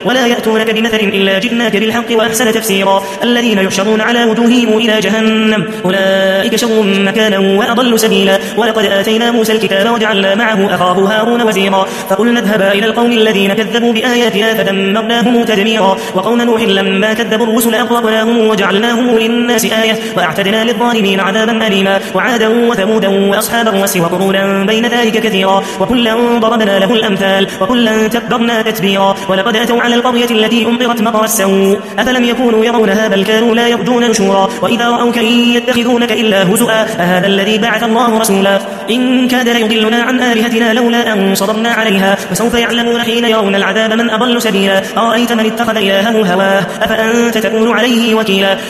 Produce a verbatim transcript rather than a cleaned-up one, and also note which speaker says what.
Speaker 1: ولا يأتونك بمثل إلا جئناك بالحق وأحسن تفسيرا الذين يحشرون على وجوههم إلى جهنم أولئك شر مكانا وأضل سبيلا ولقد آتينا موسى الكتاب وجعلنا معه أخاه هارون وزيرا فقلنا اذهبا إلى القوم الذين كذبوا بآياتنا فدمرناهم تدميرا وقوم نوح لما كذبوا الرسل أغرقناهم وجعلناهم للناس آية وأعتدنا للظالمين عذابا أليما وعادا وثمودا وأصحاب الرس وقرونا بين ذلك كثيرا وكلا ضربنا له الأمثال وكلا تبرنا تتبيرا ولقد أتوا على القرية التي أمطرت مطر السوء أفلم يكونوا يرونها بل كانوا لا يرجون نشورا وإذا رأوك إن يتخذونك إلا هزؤا أهذا الذي بعث الله رسولا إن كاد ليضلنا عن آلهتنا لولا أن صبرنا عليها وسوف يعلمون حين يرون العذاب من أضل سبيلا أرأيت من اتخذ إلهه هواه أفأنت تكون عليه وكيلا